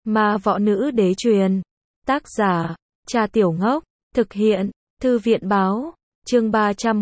Ma võ nữ đế truyền. Tác giả, Trà Tiểu Ngốc. Thực hiện, Thư viện báo. Chương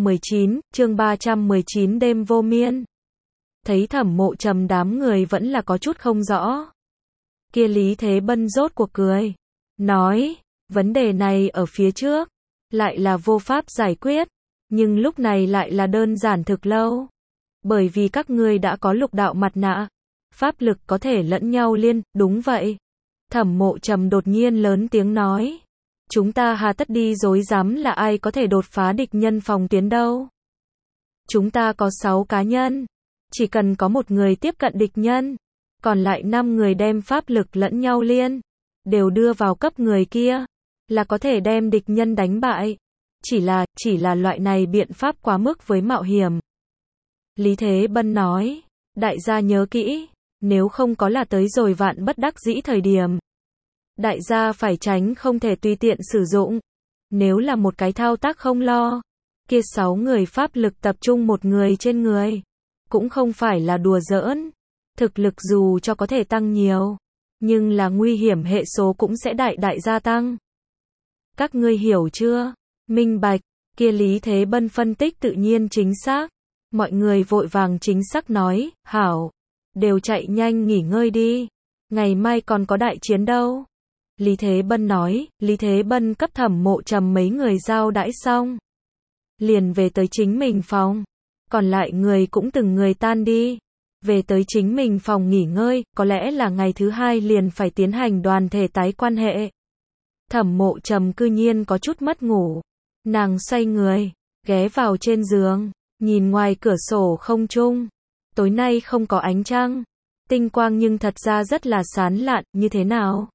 319 đêm vô miên. Thấy Thẩm Mộ Trầm đám người vẫn là có chút không rõ. Kia Lý Thế Bân rốt cuộc cười. Nói, vấn đề này ở phía trước, lại là vô pháp giải quyết, nhưng lúc này lại là đơn giản thực lâu. Bởi vì các ngươi đã có lục đạo mặt nạ, pháp lực có thể lẫn nhau liên, đúng vậy. Thẩm Mộ Trầm đột nhiên lớn tiếng nói. Chúng ta hà tất đi dối dám là ai có thể đột phá địch nhân phòng tuyến đâu. Chúng ta có 6 cá nhân. Chỉ cần có một người tiếp cận địch nhân, còn lại 5 người đem pháp lực lẫn nhau liên, đều đưa vào cấp người kia, là có thể đem địch nhân đánh bại. Chỉ là loại này biện pháp quá mức với mạo hiểm. Lý Thế Bân nói, đại gia nhớ kỹ, nếu không có là tới rồi vạn bất đắc dĩ thời điểm. Đại gia phải tránh không thể tùy tiện sử dụng. Nếu là một cái thao tác không lo, kia 6 người pháp lực tập trung một người trên người, cũng không phải là đùa giỡn. Thực lực dù cho có thể tăng nhiều, nhưng là nguy hiểm hệ số cũng sẽ đại gia tăng. Các ngươi hiểu chưa? Minh bạch, kia Lý Thế Bân phân tích tự nhiên chính xác. Mọi người vội vàng chính xác nói, hảo, đều chạy nhanh nghỉ ngơi đi. Ngày mai còn có đại chiến đâu. Lý Thế Bân nói, Lý Thế Bân cấp Thẩm Mộ Trầm mấy người giao đãi xong. Liền về tới chính mình phòng. Còn lại người cũng từng người tan đi. Về tới chính mình phòng nghỉ ngơi, có lẽ là ngày thứ 2 liền phải tiến hành đoàn thể tái quan hệ. Thẩm Mộ Trầm cư nhiên có chút mất ngủ. Nàng xoay người, ghé vào trên giường, nhìn ngoài cửa sổ không trung. Tối nay không có ánh trăng, tinh quang nhưng thật ra rất là sán lạn, như thế nào?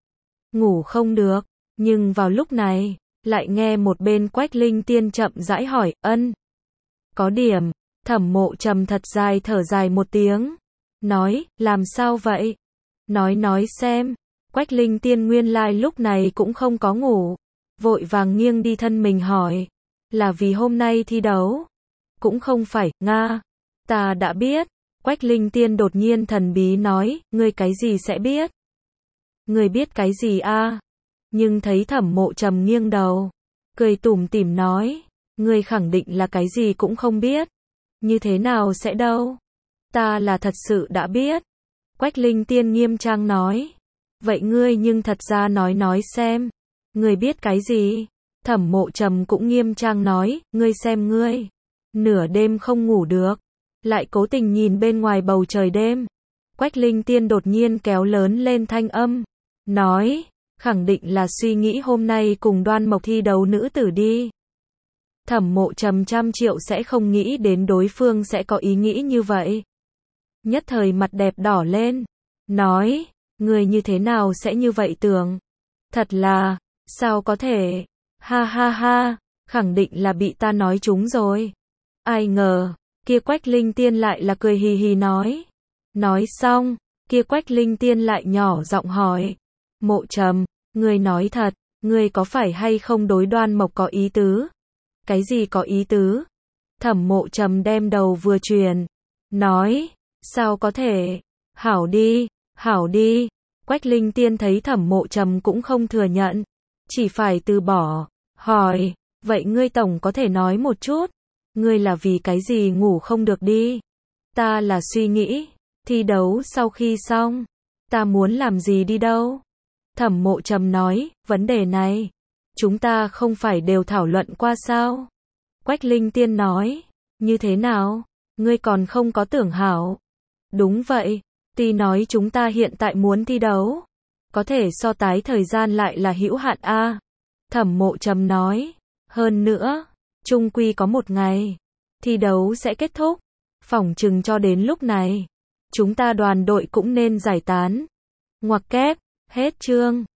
Ngủ không được, nhưng vào lúc này, lại nghe một bên Quách Linh Tiên chậm rãi hỏi, ân. Có điểm, Thẩm Mộ Trầm thật dài thở dài một tiếng. Nói, làm sao vậy? Nói xem. Quách Linh Tiên nguyên lai lúc này cũng không có ngủ. Vội vàng nghiêng đi thân mình hỏi. Là vì hôm nay thi đấu? Cũng không phải, Nga. Ta đã biết. Quách Linh Tiên đột nhiên thần bí nói, ngươi cái gì sẽ biết? Ngươi biết cái gì a? Nhưng thấy Thẩm Mộ Trầm nghiêng đầu, cười tủm tỉm nói, ngươi khẳng định là cái gì cũng không biết. Như thế nào sẽ đâu? Ta là thật sự đã biết. Quách Linh Tiên nghiêm trang nói. Vậy ngươi nhưng thật ra nói xem. Ngươi biết cái gì? Thẩm Mộ Trầm cũng nghiêm trang nói, ngươi xem ngươi. Nửa đêm không ngủ được, lại cố tình nhìn bên ngoài bầu trời đêm. Quách Linh Tiên đột nhiên kéo lớn lên thanh âm. Nói, khẳng định là suy nghĩ hôm nay cùng Đoan Mộc thi đấu nữ tử đi. Thẩm Mộ Trầm trăm triệu sẽ không nghĩ đến đối phương sẽ có ý nghĩ như vậy. Nhất thời mặt đẹp đỏ lên. Nói, người như thế nào sẽ như vậy tưởng? Thật là, sao có thể? Ha ha ha, khẳng định là bị ta nói trúng rồi. Ai ngờ, kia Quách Linh Tiên lại là cười hì hì nói. Nói xong, kia Quách Linh Tiên lại nhỏ giọng hỏi. Mộ Trầm, ngươi nói thật, ngươi có phải hay không đối Đoan Mộc có ý tứ? Cái gì có ý tứ? Thẩm Mộ Trầm đem đầu vừa truyền. Nói, sao có thể? Hảo đi. Quách Linh Tiên thấy Thẩm Mộ Trầm cũng không thừa nhận, chỉ phải từ bỏ. Hỏi, vậy ngươi tổng có thể nói một chút. Ngươi là vì cái gì ngủ không được đi? Ta là suy nghĩ, thi đấu sau khi xong, ta muốn làm gì đi đâu? Thẩm Mộ Trầm nói, vấn đề này, chúng ta không phải đều thảo luận qua sao? Quách Linh Tiên nói, như thế nào? Ngươi còn không có tưởng hảo. Đúng vậy, tuy nói chúng ta hiện tại muốn thi đấu, có thể so tái thời gian lại là hữu hạn a. Thẩm Mộ Trầm nói, hơn nữa, chung quy có một ngày, thi đấu sẽ kết thúc, phỏng chừng cho đến lúc này, chúng ta đoàn đội cũng nên giải tán. Ngoặc kép, hết chương.